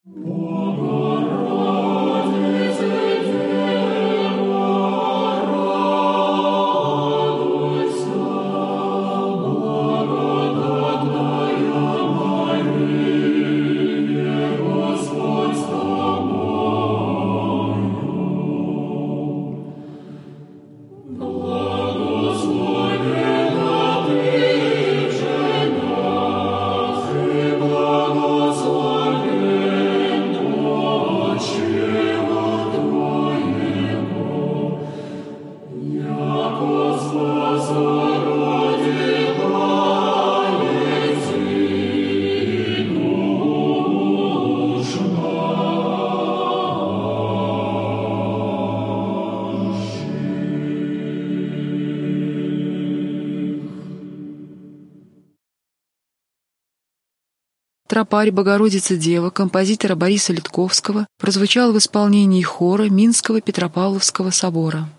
Тропарь «Богородица-дева» композитора Бориса Литковского прозвучал в исполнении хора Минского Петропавловского собора.